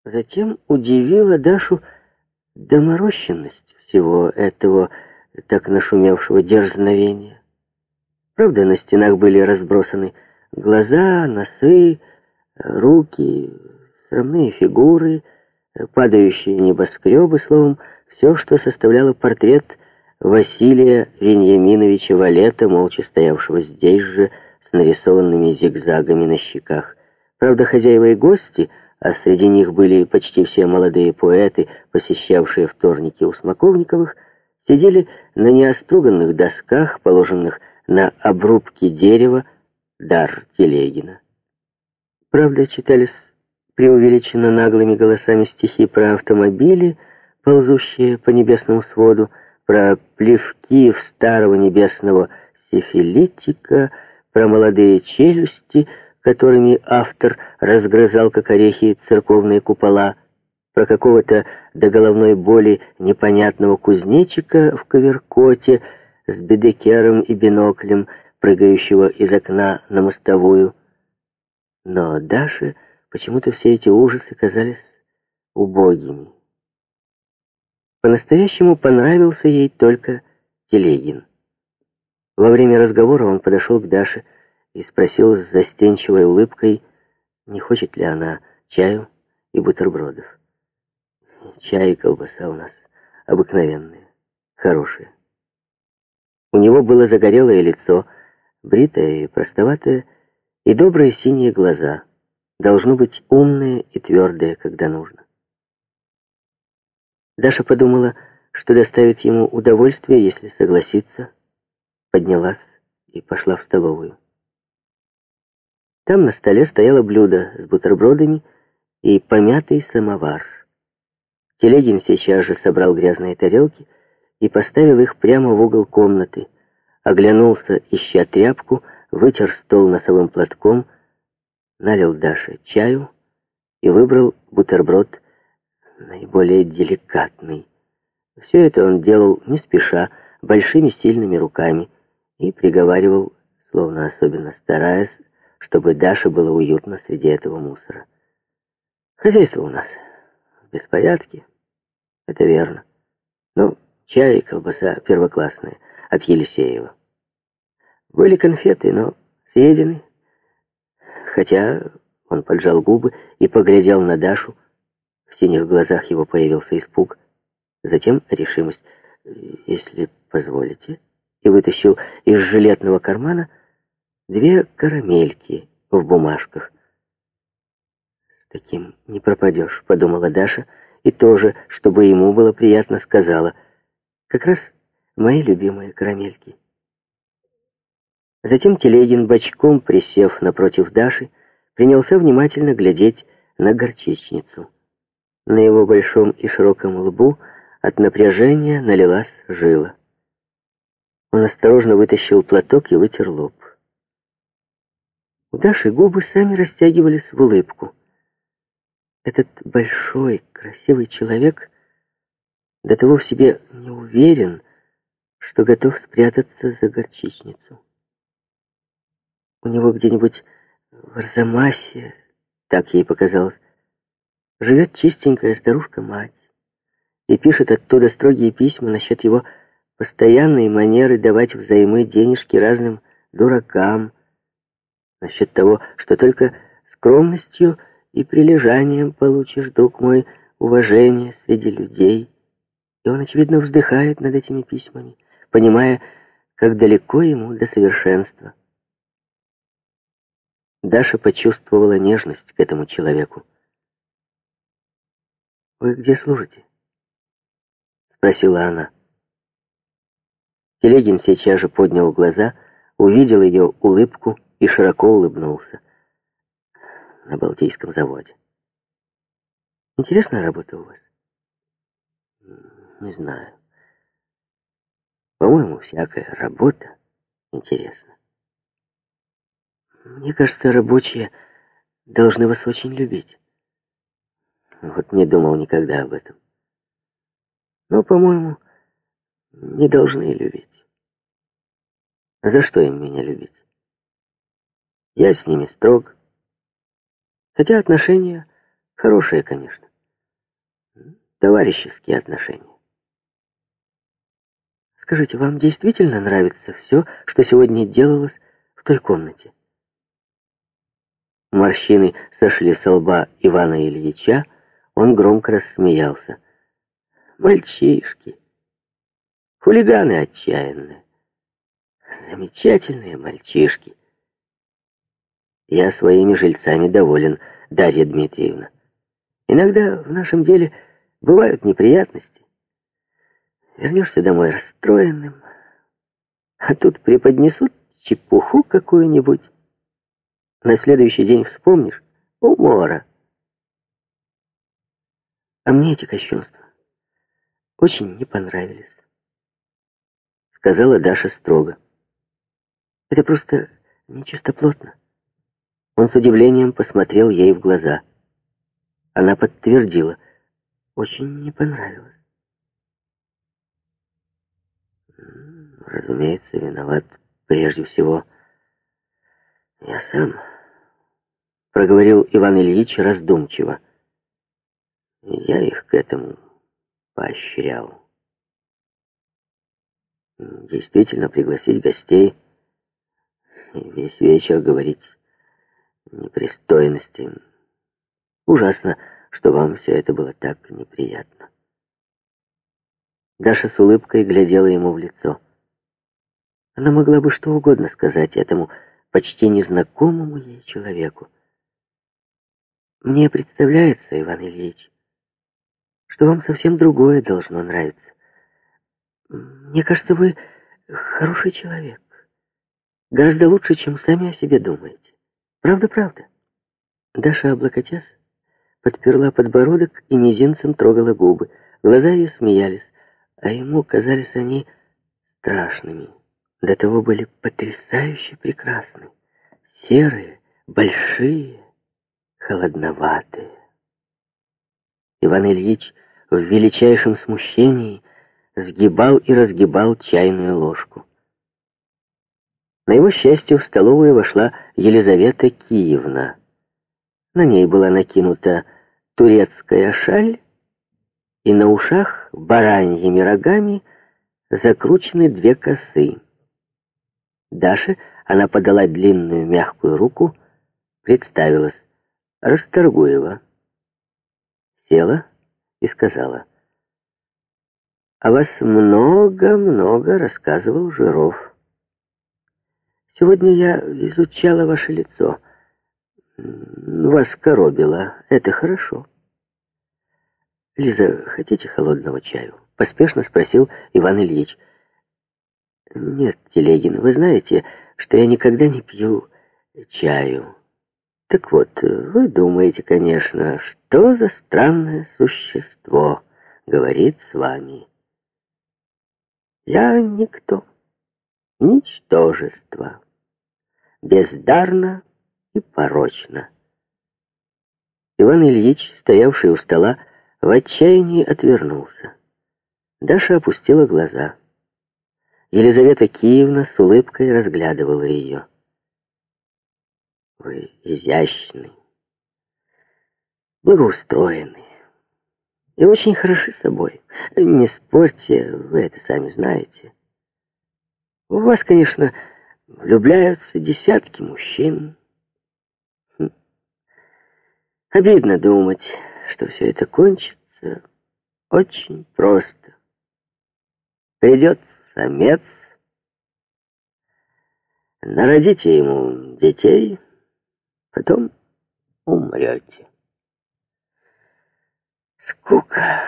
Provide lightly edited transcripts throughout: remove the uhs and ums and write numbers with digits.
Затем удивила Дашу доморощенность всего этого так нашумевшего дерзновения. Правда, на стенах были разбросаны глаза, носы, руки, срамные фигуры, падающие небоскребы, словом, все, что составляло портрет Василия Вениаминовича Валета, молча стоявшего здесь же, с нарисованными зигзагами на щеках. Правда, хозяева и гости, а среди них были почти все молодые поэты, посещавшие вторники у Смоковниковых, сидели на неоструганных досках, положенных на обрубки дерева, дар Телегина. Правда, читались преувеличенно наглыми голосами стихи про автомобили, ползущие по небесному своду, про плевки в старого небесного сифилитика, про молодые челюсти, которыми автор разгрызал, как орехи, церковные купола, про какого-то до головной боли непонятного кузнечика в коверкоте с бедекером и биноклем, прыгающего из окна на мостовую. Но Даше почему-то все эти ужасы казались убогими. По-настоящему понравился ей только Телегин. Во время разговора он подошел к Даше и спросил с застенчивой улыбкой, не хочет ли она чаю и бутербродов. Чай и колбаса у нас обыкновенные, хорошие. У него было загорелое лицо, бритое и простоватое, и добрые синие глаза, должно быть умные и твердые, когда нужно. Даша подумала, что доставит ему удовольствие, если согласится, поднялась и пошла в столовую. Там на столе стояло блюдо с бутербродами и помятый самовар. Телегин сейчас же собрал грязные тарелки и поставил их прямо в угол комнаты, оглянулся, ища тряпку, вытер стол носовым платком, налил Даше чаю и выбрал бутерброд наиболее деликатный. Все это он делал не спеша, большими сильными руками, и приговаривал, словно особенно стараясь, чтобы Даше было уютно среди этого мусора. Хозяйство у нас в беспорядке, это верно. Но чай и колбаса первоклассные, от Елисеева. Были конфеты, но съедены. Хотя он поджал губы и поглядел на Дашу. В синих глазах его появился испуг. Затем решимость, если позволите, и вытащил из жилетного кармана 2 карамельки в бумажках. «С таким не пропадешь», — подумала Даша, и тоже, чтобы ему было приятно, сказала: «Как раз мои любимые карамельки». Затем Телегин, бочком присев напротив Даши, принялся внимательно глядеть на горчичницу. На его большом и широком лбу от напряжения налилась жила. Он осторожно вытащил платок и вытер лоб. У Даши губы сами растягивались в улыбку. Этот большой, красивый человек до того в себе не уверен, что готов спрятаться за горчичницу. У него где-нибудь в Арзамасе, так ей показалось, живет чистенькая старушка-мать и пишет оттуда строгие письма насчет его постоянной манеры давать взаймы денежки разным дуракам, насчет того, что только скромностью и прилежанием получишь, друг мой, уважение среди людей. И он, очевидно, вздыхает над этими письмами, понимая, как далеко ему до совершенства. Даша почувствовала нежность к этому человеку. «Вы где служите?» — спросила она. Телегин сейчас же поднял глаза, увидел ее улыбку и широко улыбнулся. «На Балтийском заводе». «Интересная работа у вас?» «Не знаю. По-моему, всякая работа интересна. Мне кажется, рабочие должны вас очень любить». Вот не думал никогда об этом. Но, по-моему, не должны любить. А за что им меня любить? Я с ними строг. Хотя отношения хорошие, конечно. товарищеские отношения. Скажите, вам действительно нравится все, что сегодня делалось в той комнате? Морщины сошли со лба Ивана Ильича, он громко рассмеялся. Мальчишки, хулиганы отчаянные, замечательные мальчишки. Я своими жильцами доволен, Дарья Дмитриевна. Иногда в нашем деле бывают неприятности. Вернешься домой расстроенным, а тут преподнесут чепуху какую-нибудь. На следующий день вспомнишь — умора. А мне эти кощунства очень не понравились, сказала Даша строго. Это просто нечистоплотно. Он с удивлением посмотрел ей в глаза. Она подтвердила: очень не понравилось. Разумеется, виноват прежде всего я сам, проговорил Иван Ильич раздумчиво. Я их к этому поощрял. Действительно, пригласить гостей и весь вечер говорить непристойности. Ужасно, что вам все это было так неприятно. Даша с улыбкой глядела ему в лицо. Она могла бы что угодно сказать этому почти незнакомому ей человеку. Мне представляется, Иван Ильич, что вам совсем другое должно нравиться. Мне кажется, вы хороший человек. Гораздо лучше, чем сами о себе думаете. Правда? Даша, облокотясь, подперла подбородок и мизинцем трогала губы. Глаза ее смеялись, а ему казались они страшными. До того были потрясающе прекрасны. Серые, большие, холодноватые. Иван Ильич в величайшем смущении сгибал и разгибал чайную ложку. На его счастье в столовую вошла Елизавета Киевна. На ней была накинута турецкая шаль, и на ушах бараньими рогами закручены две косы. Даше она подала длинную мягкую руку, представилась: Расторгуева. Села и сказала: «О вас много-много рассказывал Жиров. Сегодня я изучала ваше лицо. Вас коробило. Это хорошо». «Лиза, хотите холодного чаю?» — поспешно спросил Иван Ильич. «Нет, Телегин, вы знаете, что я никогда не пью чаю. Так вот, вы думаете, конечно, что за странное существо говорит с вами. Я никто, ничтожество, бездарно и порочно». Иван Ильич, стоявший у стола, в отчаянии отвернулся. Даша опустила глаза. Елизавета Киевна с улыбкой разглядывала ее. «Вы изящны, благоустроены и очень хороши собой. Не спорьте, вы это сами знаете. У вас, конечно, влюбляются десятки мужчин. Обидно думать, что все это кончится очень просто. Придет самец, народите ему детей, потом умрете. Скука».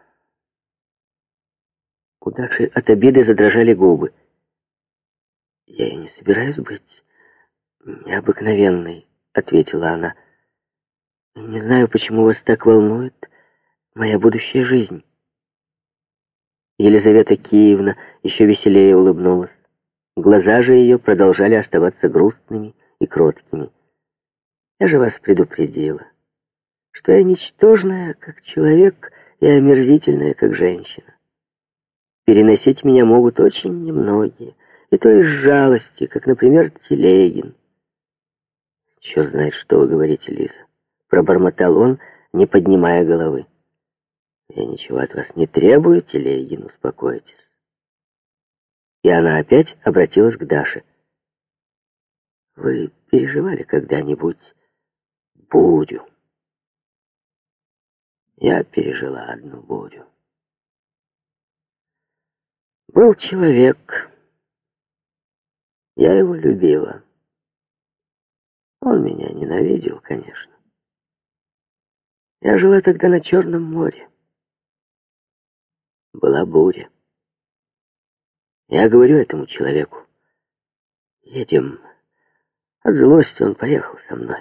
У Даши от обиды задрожали губы. «Я и не собираюсь быть необыкновенной», — ответила она. «Не знаю, почему вас так волнует моя будущая жизнь». Елизавета Киевна еще веселее улыбнулась. Глаза же ее продолжали оставаться грустными и кроткими. «Я же вас предупредила, что я ничтожная, как человек, и омерзительная, как женщина. Переносить меня могут очень немногие, и то из жалости, как, например, Телегин». «Черт знает, что вы говорите, Лиза», — пробормотал он, не поднимая головы. Я ничего от вас не требую, Телегин, успокойтесь. И она опять обратилась к Даше. Вы переживали когда-нибудь бурю? Я пережила одну бурю. Был человек, я его любила. Он меня ненавидел, конечно. Я жила тогда на Черном море. Была буря. Я говорю этому человеку: едем. От злости он поехал со мной.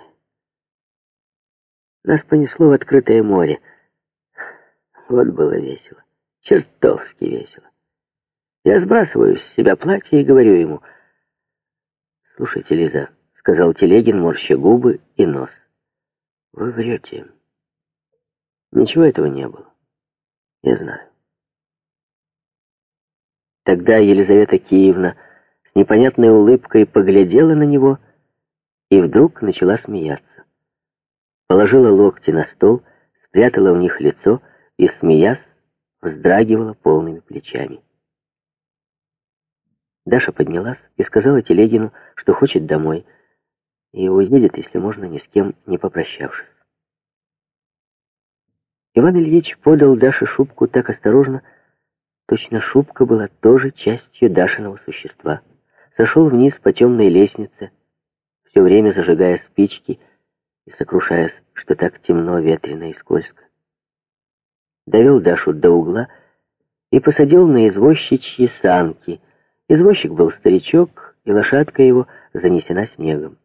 Нас понесло в открытое море. Вот было весело. Чертовски весело. Я сбрасываю с себя платье и говорю ему: «Слушайте, Лиза», — сказал Телегин, морща губы и нос, — «вы врете. Ничего этого не было. Я знаю». Тогда Елизавета Киевна с непонятной улыбкой поглядела на него и вдруг начала смеяться. Положила локти на стол, спрятала в них лицо и, смеясь, вздрагивала полными плечами. Даша поднялась и сказала Телегину, что хочет домой, и уедет, если можно, ни с кем не попрощавшись. Иван Ильич подал Даше шубку так осторожно, точно шубка была тоже частью Дашиного существа. Сошел вниз по темной лестнице, все время зажигая спички и сокрушаясь, что так темно, ветрено и скользко. Довел Дашу до угла и посадил на извозчичьи санки. Извозчик был старичок, и лошадка его занесена снегом.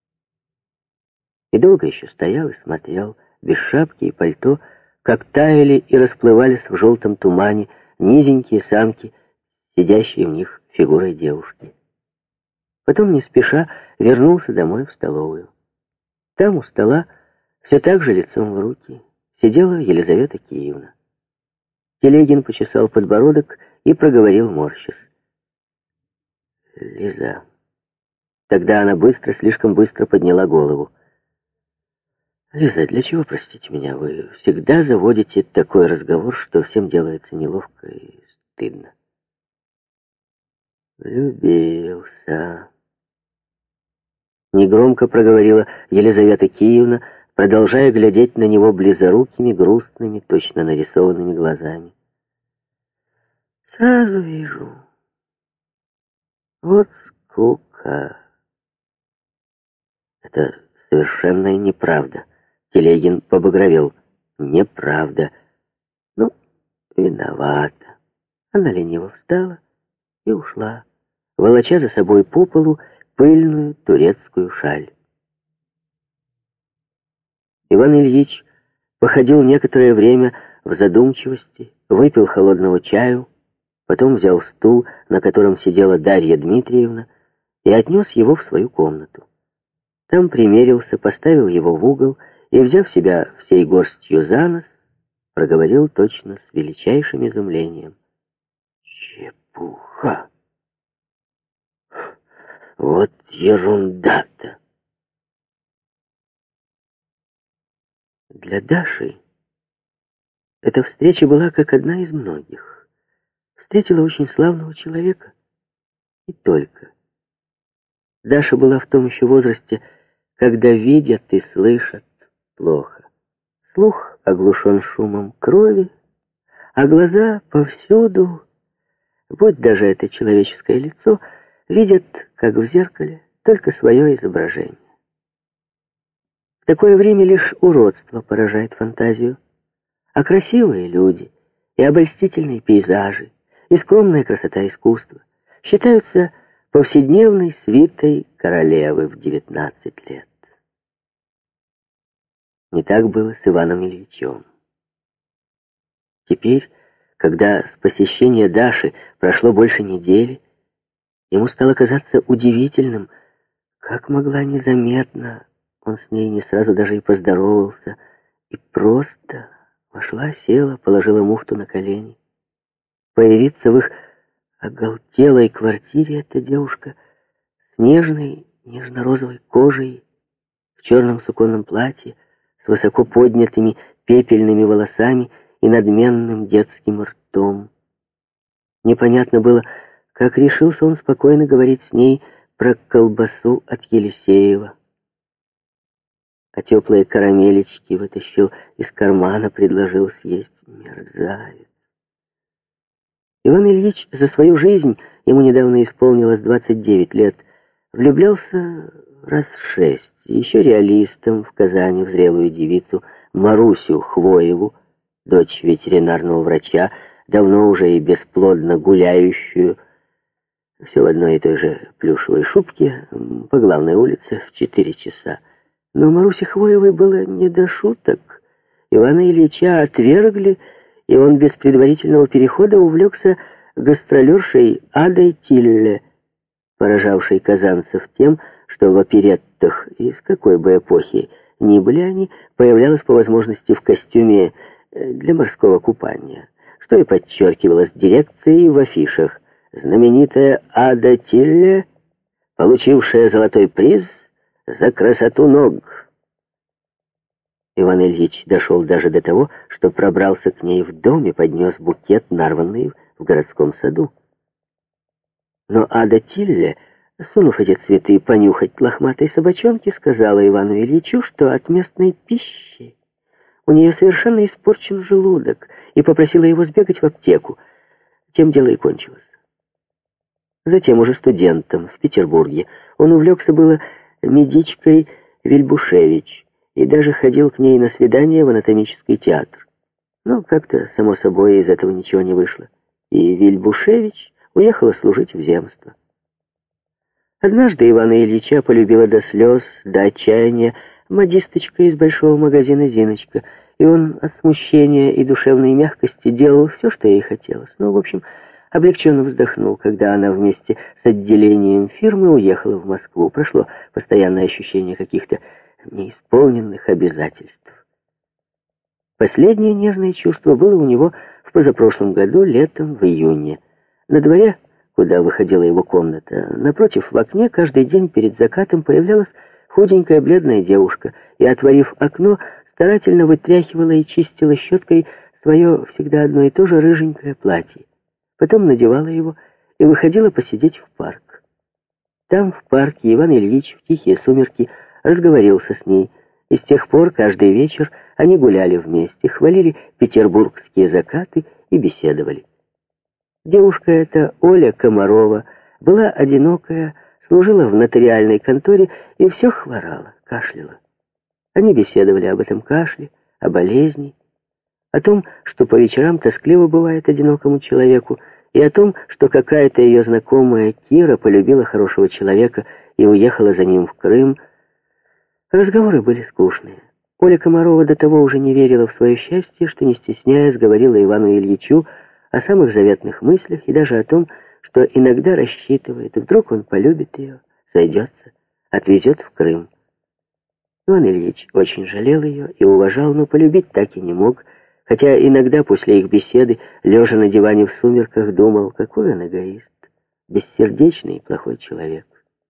И долго еще стоял и смотрел, без шапки и пальто, как таяли и расплывались в желтом тумане низенькие санки, сидящие в них фигурой девушки. Потом, не спеша, вернулся домой в столовую. Там у стола, все так же лицом в руки, сидела Елизавета Киевна. Телегин почесал подбородок и проговорил, морщась: «Лиза». Тогда она быстро, слишком быстро подняла голову. «Лиза, для чего, простите меня, вы всегда заводите такой разговор, что всем делается неловко и стыдно?» «Влюбился», — негромко проговорила Елизавета Киевна, продолжая глядеть на него близорукими, грустными, точно нарисованными глазами. «Сразу вижу. Вот скука». «Это совершенная неправда». Телегин побагровел. «Неправда». «Ну, виновата». Она лениво встала и ушла, волоча за собой по полу пыльную турецкую шаль. Иван Ильич походил некоторое время в задумчивости, выпил холодного чаю, потом взял стул, на котором сидела Дарья Дмитриевна, и отнес его в свою комнату. Там примерился, поставил его в угол и, взяв себя всей горстью за нос, проговорил точно с величайшим изумлением: «Чепуха! Вот ерунда-то!» Для Даши эта встреча была как одна из многих. Встретила очень славного человека. И только. Даша была в том еще возрасте, когда видят и слышат плохо. Слух оглушен шумом крови, а глаза повсюду, будь даже это человеческое лицо, видят, как в зеркале, только свое изображение. В такое время лишь уродство поражает фантазию, а красивые люди и обольстительные пейзажи, и скромная красота искусства считаются повседневной свитой королевы в 19 лет. Не так было с Иваном Ильичем. Теперь, когда с посещения Даши прошло больше недели, ему стало казаться удивительным, как могла незаметно, он с ней не сразу даже и поздоровался, и просто вошла, села, положила муфту на колени. Появиться в их оголтелой квартире эта девушка с нежной, нежно-розовой кожей, в черном суконном платье, с высоко поднятыми пепельными волосами и надменным детским ртом. Непонятно было, как решился он спокойно говорить с ней про колбасу от Елисеева. А теплые карамелечки вытащил из кармана, предложил съесть. Мерзавец. Иван Ильич за свою жизнь, ему недавно исполнилось 29 лет, влюблялся раз 6, еще реалистом в Казани в зрелую девицу Марусю Хвоеву, дочь ветеринарного врача, давно уже и бесплодно гуляющую, все в одной и той же плюшевой шубке, по главной улице в 4 часа. Но Марусе Хвоевой было не до шуток. Ивана Ильича отвергли, и он без предварительного перехода увлекся гастролершей Адой Тилле, поражавшей казанцев тем, что в опереттах, из какой бы эпохи ни были они, появлялась по возможности в костюме для морского купания, что и подчеркивалось дирекцией в афишах. Знаменитая Ада Тилле, получившая золотой приз за красоту ног. Иван Ильич дошел даже до того, что пробрался к ней в дом и поднес букет, нарванный в городском саду. Но Ада Тилле, сунув эти цветы понюхать лохматой собачонке, сказала Ивану Ильичу, что от местной пищи у нее совершенно испорчен желудок, и попросила его сбегать в аптеку. Тем дело и кончилось. Затем, уже студентом в Петербурге, он увлекся было медичкой Вильбушевич и даже ходил к ней на свидание в анатомический театр. Но как-то, само собой, из этого ничего не вышло, и Вильбушевич уехала служить в земство. Однажды Ивана Ильича полюбила до слез, до отчаяния модисточка из большого магазина «Зиночка», и он от смущения и душевной мягкости делал все, что ей хотелось. Но, в общем, облегченно вздохнул, когда она вместе с отделением фирмы уехала в Москву. Прошло постоянное ощущение каких-то неисполненных обязательств. Последнее нежное чувство было у него в позапрошлом году, летом, в июне. На дворе, куда выходила его комната, напротив, в окне, каждый день перед закатом появлялась худенькая бледная девушка и, отворив окно, старательно вытряхивала и чистила щеткой свое всегда одно и то же рыженькое платье. Потом надевала его и выходила посидеть в парк. Там, в парке, Иван Ильич в тихие сумерки разговорился с ней, и с тех пор каждый вечер они гуляли вместе, хвалили петербургские закаты и беседовали. Девушка эта, Оля Комарова, была одинокая, служила в нотариальной конторе и все хворала, кашляла. Они беседовали об этом кашле, о болезни, о том, что по вечерам тоскливо бывает одинокому человеку, и о том, что какая-то ее знакомая Кира полюбила хорошего человека и уехала за ним в Крым. Разговоры были скучные. Оля Комарова до того уже не верила в свое счастье, что, не стесняясь, говорила Ивану Ильичу о самых заветных мыслях и даже о том, что иногда рассчитывает, вдруг он полюбит ее, сойдется, отвезет в Крым. Иван Ильич очень жалел ее и уважал, но полюбить так и не мог, хотя иногда после их беседы, лежа на диване в сумерках, думал, какой он эгоист, бессердечный и плохой человек.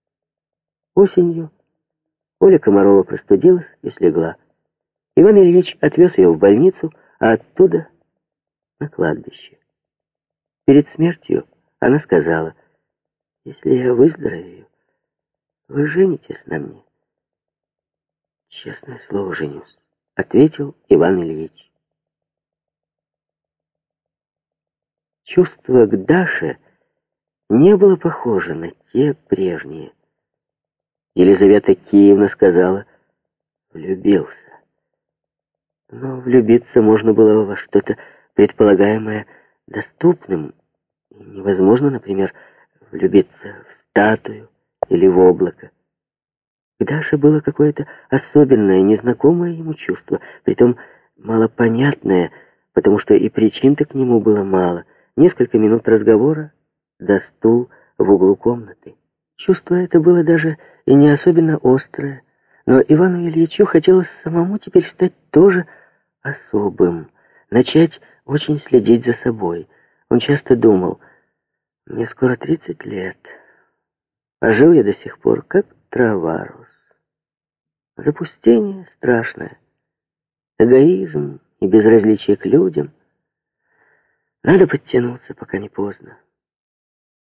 Осенью Оля Комарова простудилась и слегла. Иван Ильич отвез ее в больницу, а оттуда на кладбище. Перед смертью она сказала: «Если я выздоровею, вы женитесь на мне?» «Честное слово, женюсь», — ответил Иван Ильич. Чувство к Даше не было похоже на те прежние. Елизавета Киевна сказала: «Влюбился». Но влюбиться можно было во что-то предполагаемое доступным. И невозможно, например, влюбиться в статую или в облако. К Даше было какое-то особенное, незнакомое ему чувство, притом малопонятное, потому что и причин-то к нему было мало. Несколько минут разговора, да стул в углу комнаты. Чувство это было даже и не особенно острое, но Ивану Ильичу хотелось самому теперь стать тоже особым, начать очень следить за собой. Он часто думал: мне скоро 30 лет, а жил я до сих пор как трава рос. Запустение страшное, эгоизм и безразличие к людям — Надо подтянуться, пока не поздно.